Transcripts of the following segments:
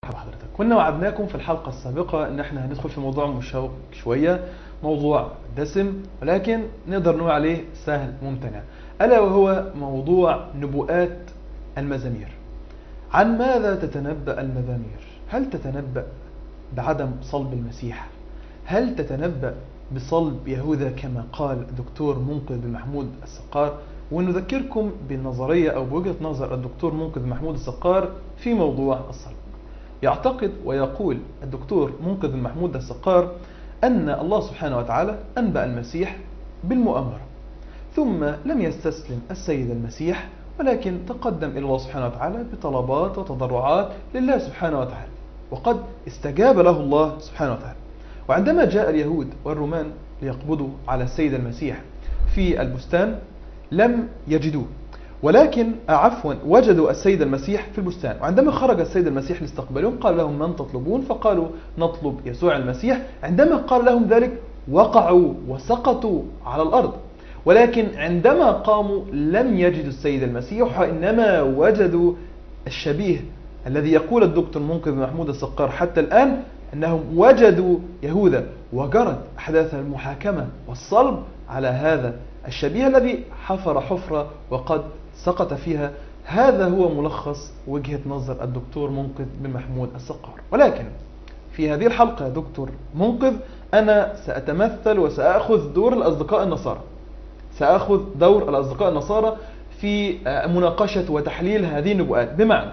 حضرتك كنا وعدناكم في الحلقة السابقة ان احنا هندخل في موضوع مشوق شوية، موضوع دسم، ولكن نقدر نقول عليه سهل ممتنع، ألا وهو موضوع نبوءات المزامير. عن ماذا تتنبأ المزامير؟ هل تتنبأ بعدم صلب المسيح؟ هل تتنبأ بصلب يهوذا كما قال الدكتور منقذ بن محمود السقار؟ ونذكركم بالنظرية أو بوجهة نظر الدكتور منقذ بن محمود السقار في موضوع الصلب. يعتقد ويقول الدكتور منقذ بن محمود السقار أن الله سبحانه وتعالى أنبأ المسيح بالمؤامرة، ثم لم يستسلم السيد المسيح، ولكن تقدم إلى الله سبحانه وتعالى بطلبات وتضرعات لله سبحانه وتعالى، وقد استجاب له الله سبحانه وتعالى. وعندما جاء اليهود والرومان ليقبضوا على السيد المسيح في البستان لم يجدوه، ولكن وجدوا السيد المسيح في البستان. وعندما خرج السيد المسيح لاستقبالهم قال لهم: من تطلبون؟ فقالوا: نطلب يسوع المسيح. عندما قال لهم ذلك وقعوا وسقطوا على الأرض، ولكن عندما قاموا لم يجدوا السيد المسيح، وإنما وجدوا الشبيه الذي يقول الدكتور منقذ بن محمود السقار حتى الآن أنهم وجدوا يهوذا، وجرت أحداث المحاكمة والصلب على هذا الشبيه الذي حفر حفرة وقد سقط فيها. هذا هو ملخص وجهة نظر الدكتور منقذ بن محمود السقار. ولكن في هذه الحلقة يا دكتور منقذ أنا سأتمثل وسأخذ دور الأصدقاء النصارى، سأخذ دور الأصدقاء النصارى في مناقشة وتحليل هذه النبوءات، بمعنى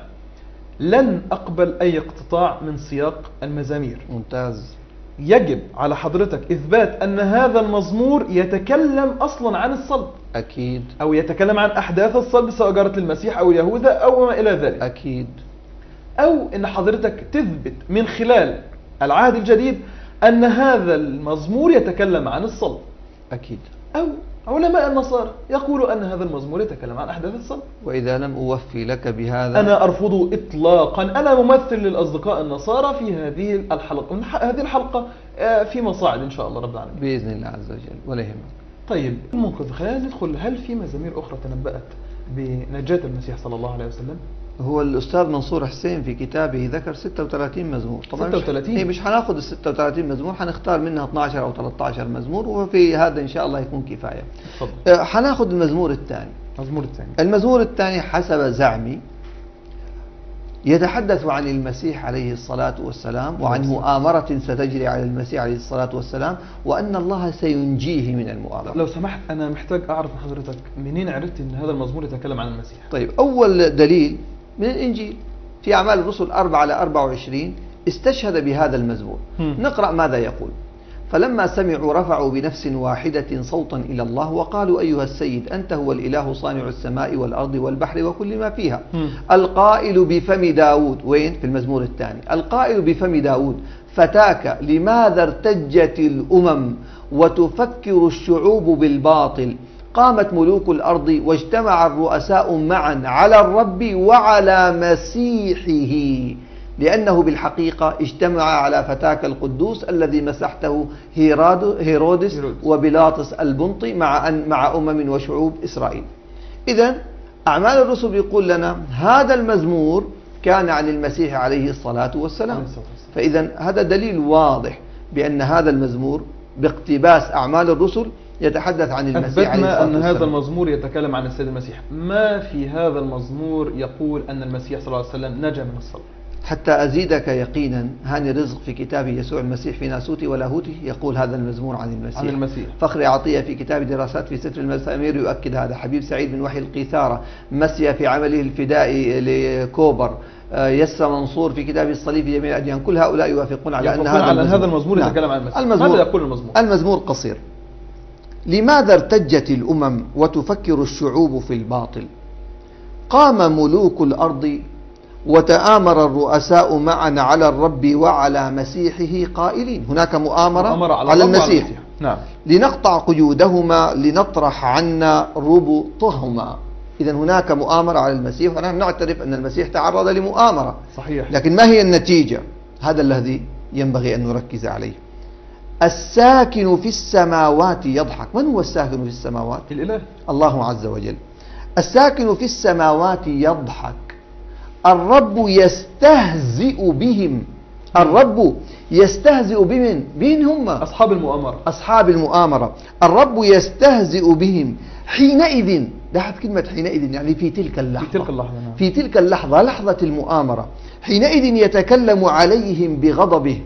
لن أقبل أي اقتطاع من سياق المزامير. ممتاز. يجب على حضرتك إثبات أن هذا المزمور يتكلم أصلا عن الصلب، أكيد، أو يتكلم عن أحداث الصلب سواء جرت للمسيح أو يهوذا أو ما إلى ذلك، أكيد. أو أن حضرتك تثبت من خلال العهد الجديد أن هذا المزمور يتكلم عن الصلب، أكيد. أو علماء النصارى يقولوا أن هذا المزمور يتكلم عن أحداث الصلب. وإذا لم أوفي لك بهذا أنا أرفضه إطلاقا. أنا ممثل للأصدقاء النصارى في هذه الحلقة. هذه الحلقة في مصاعد إن شاء الله رب العالمين بإذن الله عز وجل، ولا يهمك. طيب المنقذ، خلينا ندخل. هل في مزامير أخرى تنبأت بنجاة المسيح صلى الله عليه وسلم؟ هو الأستاذ منصور حسين في كتابه ذكر 36 مزمور. طبعا 36 مش هناخذ ال 36 مزمور، هنختار منها 12 أو 13 مزمور، وفي هذا إن شاء الله يكون كفاية. هناخذ المزمور الثاني. المزمور الثاني حسب زعمي يتحدث عن المسيح عليه الصلاة والسلام، وعن مؤامرة ستجري على المسيح عليه الصلاة والسلام، وأن الله سينجيه من المؤامرة. لو سمحت أنا محتاج أعرف من حضرتك منين عرفت أن هذا المزمور يتكلم عن المسيح؟ طيب، أول دليل من الإنجيل في أعمال الرسل 4-24 استشهد بهذا المزمور. نقرأ ماذا يقول: فلما سمعوا رفعوا بنفس واحدة صوتا إلى الله وقالوا: أيها السيد أنت هو الإله صانع السماء والأرض والبحر وكل ما فيها، القائل بفم داود. وين؟ في المزمور الثاني. القائل بفم داود: فتاك لماذا ارتجت الأمم وتفكر الشعوب بالباطل، قامت ملوك الأرض واجتمع الرؤساء معا على الرب وعلى مسيحه، لأنه بالحقيقة اجتمع على فتاك القدوس الذي مسحته هيرودس وبيلاطس البنطي مع أمم وشعوب إسرائيل. إذن أعمال الرسل يقول لنا هذا المزمور كان عن المسيح عليه الصلاة والسلام. فإذا هذا دليل واضح بأن هذا المزمور باقتباس أعمال الرسل يتحدث عن المسيح عليه الصلاة والسلام. أن هذا المزمور يتكلم عن السيد المسيح. ما في هذا المزمور يقول أن المسيح صلى الله عليه وسلم نجا من الصلب؟ حتى أزيدك يقينا، هاني رزق في كتابه يسوع المسيح في ناسوته ولاهوته يقول هذا المزمور عن المسيح. فخر عطية في كتاب دراسات في سفر المزامير يؤكد هذا. حبيب سعيد من وحي القيثارة، مسيا في عمله الفدائي لكوبر، يسر منصور في كتاب الصليب في جميع الأديان، كل هؤلاء يوافقون على أن هذا المزمور يتكلم عن المسيح. ماذا يقول المزمور؟ المزمور قصير: لماذا ارتجت الأمم وتفكر الشعوب في الباطل، قام ملوك الأرض وتآمر الرؤساء معا على الرب وعلى مسيحه قائلين. هناك مؤامرة على المسيح. نعم. لنقطع قيودهما لنطرح عنا ربطهما. إذا هناك مؤامرة على المسيح، ونحن نعترف أن المسيح تعرض لمؤامرة. صحيح. لكن ما هي النتيجة؟ هذا الذي ينبغي أن نركز عليه. الساكن في السماوات يضحك. من هو الساكن في السماوات؟ الإله، الله عز وجل. الساكن في السماوات يضحك، الرب يستهزئ بهم. الرب يستهزئ بمن؟ بمن هم؟ أصحاب المؤامرة. أصحاب المؤامرة. الرب يستهزئ بهم حينئذ. لاحظ كلمة حينئذ، يعني في تلك اللحظة. في تلك اللحظة، نعم. في تلك اللحظة، لحظة المؤامرة. حينئذ يتكلم عليهم بغضبه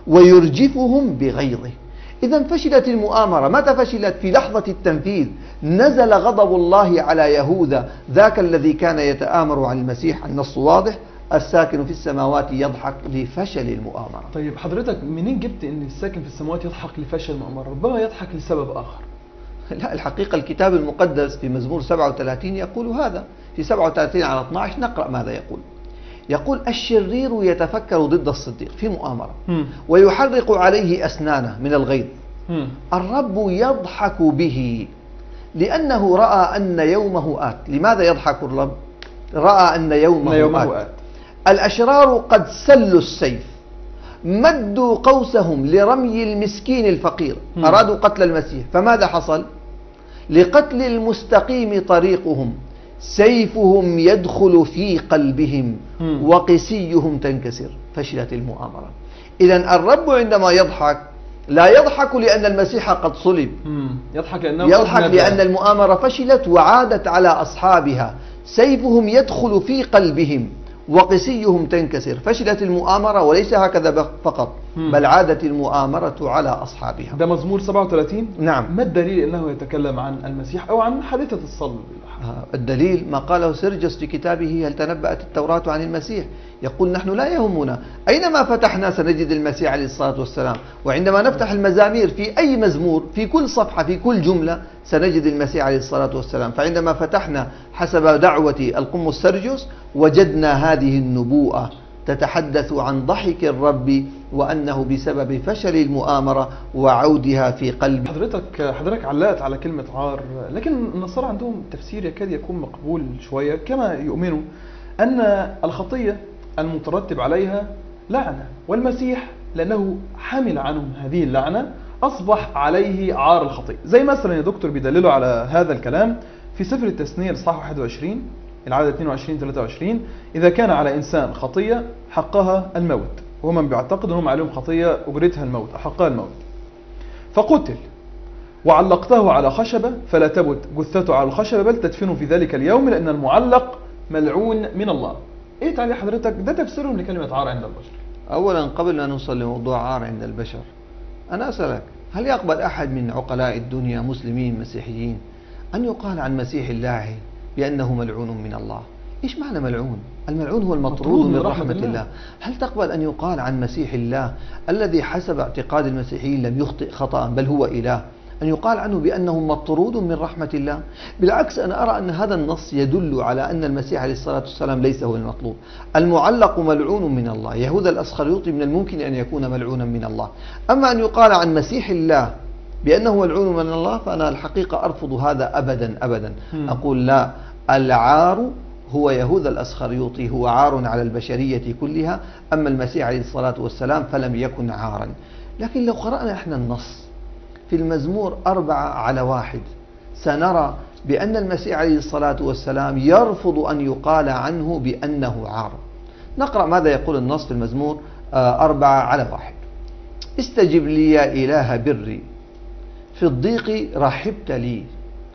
ويرجفهم بغيظه. إذا فشلت المؤامرة. متى فشلت؟ في لحظة التنفيذ. نزل غضب الله على يهوذا، ذاك الذي كان يتآمر عن المسيح. النص واضح: الساكن في السماوات يضحك لفشل المؤامرة. طيب حضرتك منين جبت ان الساكن في السماوات يضحك لفشل المؤامرة؟ ربما يضحك لسبب آخر. لا، الحقيقة الكتاب المقدس في مزمور 37 يقول هذا. في 37 على 12 نقرأ ماذا يقول. يقول: الشرير يتفكر ضد الصديق في مؤامرة ويحرق عليه أسنانه من الغيظ. الرب يضحك به لأنه رأى أن يومه آت. لماذا يضحك الرب؟ رأى أن يومه آت. الأشرار قد سلوا السيف، مدوا قوسهم لرمي المسكين الفقير. أرادوا قتل المسيح، فماذا حصل؟ لقتل المستقيم طريقهم، سيفهم يدخل في قلبهم وقسيهم تنكسر. فشلت المؤامرة. إذن الرب عندما يضحك لا يضحك لأن المسيح قد صلب، يضحك لأن المؤامرة فشلت وعادت على أصحابها. سيفهم يدخل في قلبهم وقسيهم تنكسر. فشلت المؤامرة، وليس هكذا فقط، بل عادت المؤامرة على أصحابها. ده مزمور 37. نعم. ما الدليل أنه يتكلم عن المسيح أو عن حادثة الصلب؟ الدليل ما قاله سيرجس في كتابه: هل تنبأت التوراة عن المسيح؟ يقول: نحن لا يهمنا أينما فتحنا سنجد المسيح عليه الصلاة والسلام. وعندما نفتح المزامير في أي مزمور، في كل صفحة، في كل جملة، سنجد المسيح عليه الصلاة والسلام. فعندما فتحنا حسب دعوة القمص سيرجس وجدنا هذه النبوءة تتحدث عن ضحك الرب، وأنه بسبب فشل المؤامرة وعودها في قلب. حضرتك علقت على كلمة عار، لكن النصارى عندهم تفسير يكاد يكون مقبول شوية، كما يؤمنوا أن الخطية المترتب عليها لعنة، والمسيح لأنه حمل عنهم هذه اللعنة أصبح عليه عار الخطية. زي مثلا يا دكتور بيدللوا على هذا الكلام في سفر التثنية الإصحاح 21 العدد 22-23: إذا كان على إنسان خطية حقها الموت، ومن بيعتقد أنهم عليهم خطية أجرتها الموت، حقها الموت، فقتل وعلقته على خشبة فلا تبت جثته على الخشبة بل تدفنه في ذلك اليوم، لأن المعلق ملعون من الله. إيه تعليق حضرتك؟ ده تفسيرهم لكلمة عار عند البشر. أولا قبل أن نوصل لموضوع عار عند البشر، أنا أسألك: هل يقبل أحد من عقلاء الدنيا مسلمين مسيحيين أن يقال عن مسيح الله بأنه ملعون من الله؟ إيش معنى ملعون؟ الملعون هو المطرود من رحمة الله. هل تقبل أن يقال عن مسيح الله الذي حسب اعتقاد المسيحيين لم يخطئ خطأ بل هو إله، أن يقال عنه بأنه مطرود من رحمة الله؟ بالعكس، أنا أرى أن هذا النص يدل على أن المسيح عليه الصلاة والسلام ليس هو المطلوب. المعلق ملعون من الله. يهوذا الأسخريوطي من الممكن أن يكون ملعونا من الله. أما أن يقال عن مسيح الله بأنه ملعون من الله، فأنا الحقيقة أرفض هذا أبدا أبدا. أقول لا، العار هو يهوذا الأسخريوطي، هو عار على البشرية كلها. أما المسيح عليه الصلاة والسلام فلم يكن عارا. لكن لو قرأنا احنا النص في المزمور 4:1 سنرى بأن المسيح عليه الصلاة والسلام يرفض أن يقال عنه بأنه عار. نقرأ ماذا يقول النص في المزمور 4:1: استجب لي يا إله بري، في الضيق رحبت لي،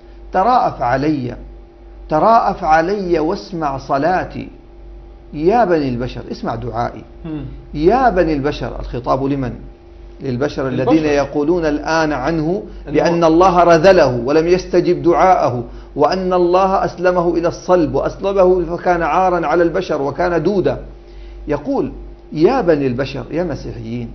تراءف علي واسمع صلاتي يا بني البشر. اسمع دعائي يا بني البشر. الخطاب لمن؟ للبشر الذين يقولون الآن عنه بأن الله رذله ولم يستجب دعاءه، وأن الله أسلمه إلى الصلب وأسلبه فكان عارا على البشر وكان دودا. يقول: يا بني البشر، يا مسيحيين،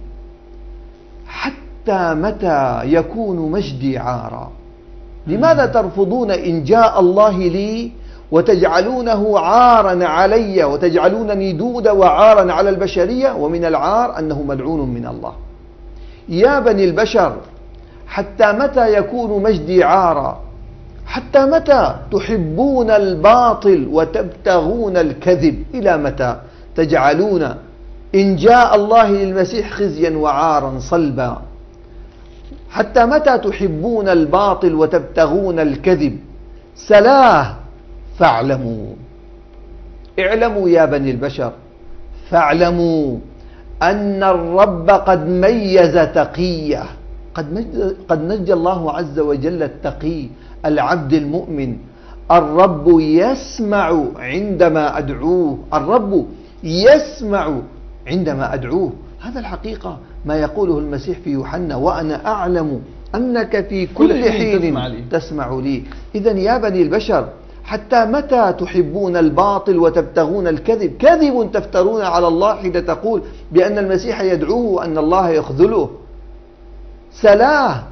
حتى متى يكون مجدي عارا؟ لماذا ترفضون إن جاء الله لي وتجعلونه عارا علي وتجعلونني دودا وعارا على البشرية؟ ومن العار أنه ملعون من الله. يا بني البشر، حتى متى يكون مجدي عارا؟ حتى متى تحبون الباطل وتبتغون الكذب؟ إلى متى تجعلون إن جاء الله للمسيح خزيا وعارا صلبا؟ حتى متى تحبون الباطل وتبتغون الكذب؟ سلاه فاعلموا. اعلموا يا بني البشر فاعلموا أن الرب قد ميز تقيه، قد نجى الله عز وجل التقي العبد المؤمن. الرب يسمع عندما أدعوه، الرب يسمع عندما أدعوه. هذا الحقيقة ما يقوله المسيح في يوحنا: وأنا أعلم أنك في كل حين تسمع لي. إذن يا بني البشر، حتى متى تحبون الباطل وتبتغون الكذب؟ كذب تفترون على الله حين تقول بأن المسيح يدعوه وأن الله يخذله. سلاه،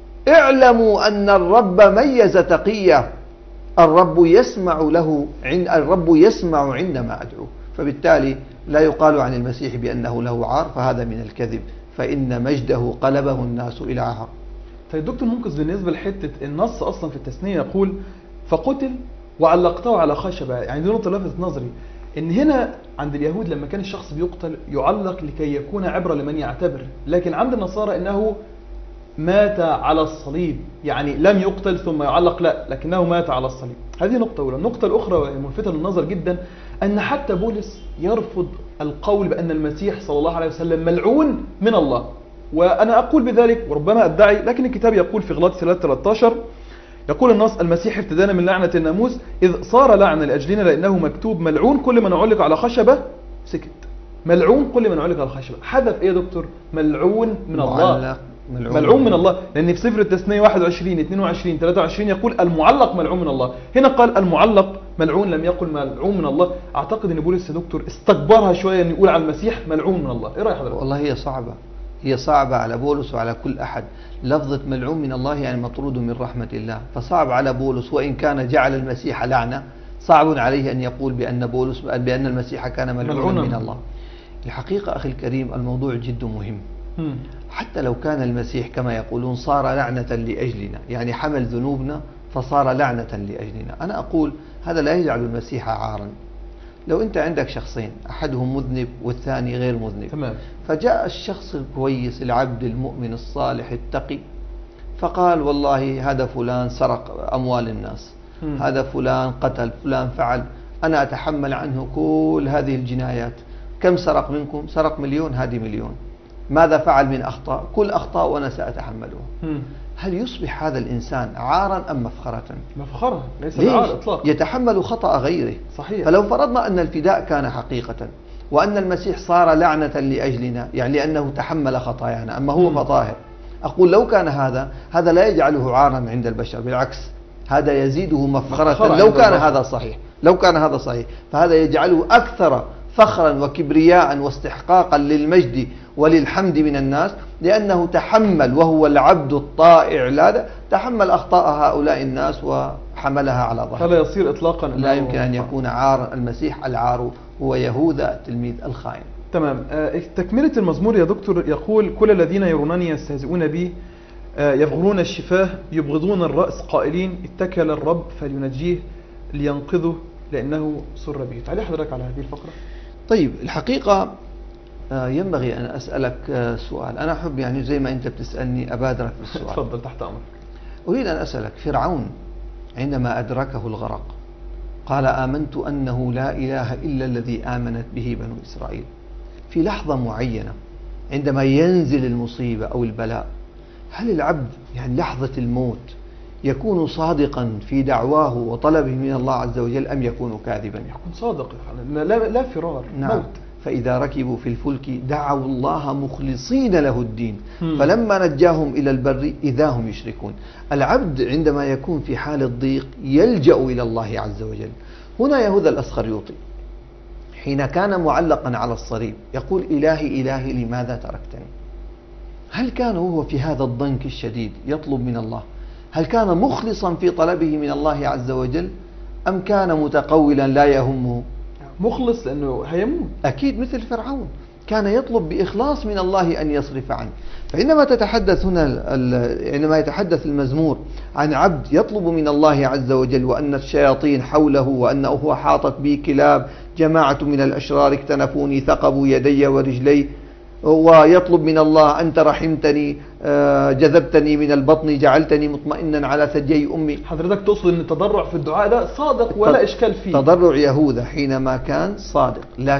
اعلموا أن الرب ميز تقيه، الرب يسمع له، الرب يسمع عندما أدعوه. فبالتالي لا يقال عن المسيح بأنه له عار، فهذا من الكذب، فإن مجده قلبه الناس إلى عار. طيب دكتور منقذ، بالنسبة لحتة النص أصلا في التثنية يقول فقتل وعلقته على خشبة، يعني دي نقطة لفتت نظري، إن هنا عند اليهود لما كان الشخص بيقتل يعلق لكي يكون عبرة لمن يعتبر، لكن عند النصارى إنه مات على الصليب، يعني لم يقتل ثم يعلق، لا، لكنه مات على الصليب. هذه نقطة أولى. النقطة الأخرى ملفتة للنظر جدا، أن حتى بولس يرفض القول بأن المسيح صلى الله عليه وسلم ملعون من الله، وأنا أقول بذلك وربما أدعي، لكن الكتاب يقول في غلاطية 3:13 يقول النص: المسيح ابتدانا من لعنة الناموس إذ صار لعنة لأجلنا، لأنه مكتوب ملعون كل من علق على خشبة. سكت. ملعون كل من علق على خشبة. حذف إيه يا دكتور؟ ملعون من الله. ملعون من الله، لأن في سفر التثنية 21 22 23 يقول المعلق ملعون من الله. هنا قال المعلق ملعون، لم يقل ملعون من الله. أعتقد أن بولس يا دكتور استكبرها شوية أن يقول على المسيح ملعون من الله. إيه رأي حضرتك؟ والله هي صعبة على بولس وعلى كل أحد. لفظة ملعون من الله يعني مطرود من رحمة الله، فصعب على بولس، وإن كان جعل المسيح لعنة صعب عليه أن يقول بأن المسيح كان ملعونا من الله. الحقيقة أخي الكريم الموضوع جد مهم. حتى لو كان المسيح كما يقولون صار لعنة لأجلنا، يعني حمل ذنوبنا فصار لعنة لأجلنا، أنا أقول هذا لا يجعل المسيح عارا. لو أنت عندك شخصين، أحدهم مذنب والثاني غير مذنب، تمام. فجاء الشخص الكويس العبد المؤمن الصالح التقي فقال والله هذا فلان سرق أموال الناس، هذا فلان قتل، فلان فعل، أنا أتحمل عنه كل هذه الجنايات. كم سرق منكم؟ سرق 1,000,000، هذه 1,000,000. ماذا فعل من أخطاء؟ كل أخطاء وأنا سأتحملها. هل يصبح هذا الإنسان عارا أم مفخرة؟ مفخرة، ليس عار إطلاقا. يتحمل خطأ غيره. صحيح. فلو فرضنا أن الفداء كان حقيقة وأن المسيح صار لعنة لأجلنا، يعني لأنه تحمل خطايانا، أما هو فطاهر، أقول لو كان هذا لا يجعله عارا عند البشر، بالعكس هذا يزيده مفخرة. لو كان هذا صحيح فهذا يجعله أكثر فخرا وكبرياء واستحقاقا للمجد وللحمد من الناس، لأنه تحمل، وهو العبد الطائع لا تحمل أخطاء هؤلاء الناس وحملها على ظهره. فلا يصير إطلاقا، لا يمكن أن يكون عارا. المسيح العار هو يهوذا التلميذ الخائن. تمام. تكملة المزمور يا دكتور يقول: كل الذين يرونني يستهزئون بي، يفغرون الشفاه، يبغضون الرأس، قائلين اتكل الرب فلينجيه لينقذه لأنه سر به. تعالي حضرتك على هذه الفقرة. طيب، الحقيقة ينبغي أن أسألك سؤال. أنا أحب يعني زي ما أنت بتسألني أبادرك بالسؤال. تفضل، تحت أمرك. أريد أن أسألك، فرعون عندما أدركه الغرق قال آمنت أنه لا إله إلا الذي آمنت به بنو إسرائيل. في لحظة معينة عندما ينزل المصيبة أو البلاء، هل العبد يعني لحظة الموت يكون صادقا في دعواه وطلبه من الله عز وجل أم يكون كاذبا؟ يكون صادق، لا فرار. نعم. موت. فإذا ركبوا في الفلك دعوا الله مخلصين له الدين فلما نجاهم إلى البر إذا هم يشركون. العبد عندما يكون في حال الضيق يلجأ إلى الله عز وجل. هنا يهوذا الأسخريوطي حين كان معلقا على الصليب يقول إلهي إلهي لماذا تركتني؟ هل كان هو في هذا الضنك الشديد يطلب من الله؟ هل كان مخلصا في طلبه من الله عز وجل أم كان متقولا لا يهمه؟ مخلص لأنه هيموت. أكيد مثل فرعون كان يطلب بإخلاص من الله أن يصرف عنه. فعندما تتحدث هنا عندما يتحدث المزمور عن عبد يطلب من الله عز وجل وأن الشياطين حوله وأنه حاطت بي كلاب، جماعة من الأشرار اكتنفوني ثقبوا يدي ورجلي، ويطلب من الله: أنت رحمتني، جذبتني من البطن، جعلتني مطمئنا على ثديي أمي. حضرتك تقصد أن التضرع في الدعاء ده صادق ولا إشكال فيه؟ تضرع يهوذا حينما كان صادق،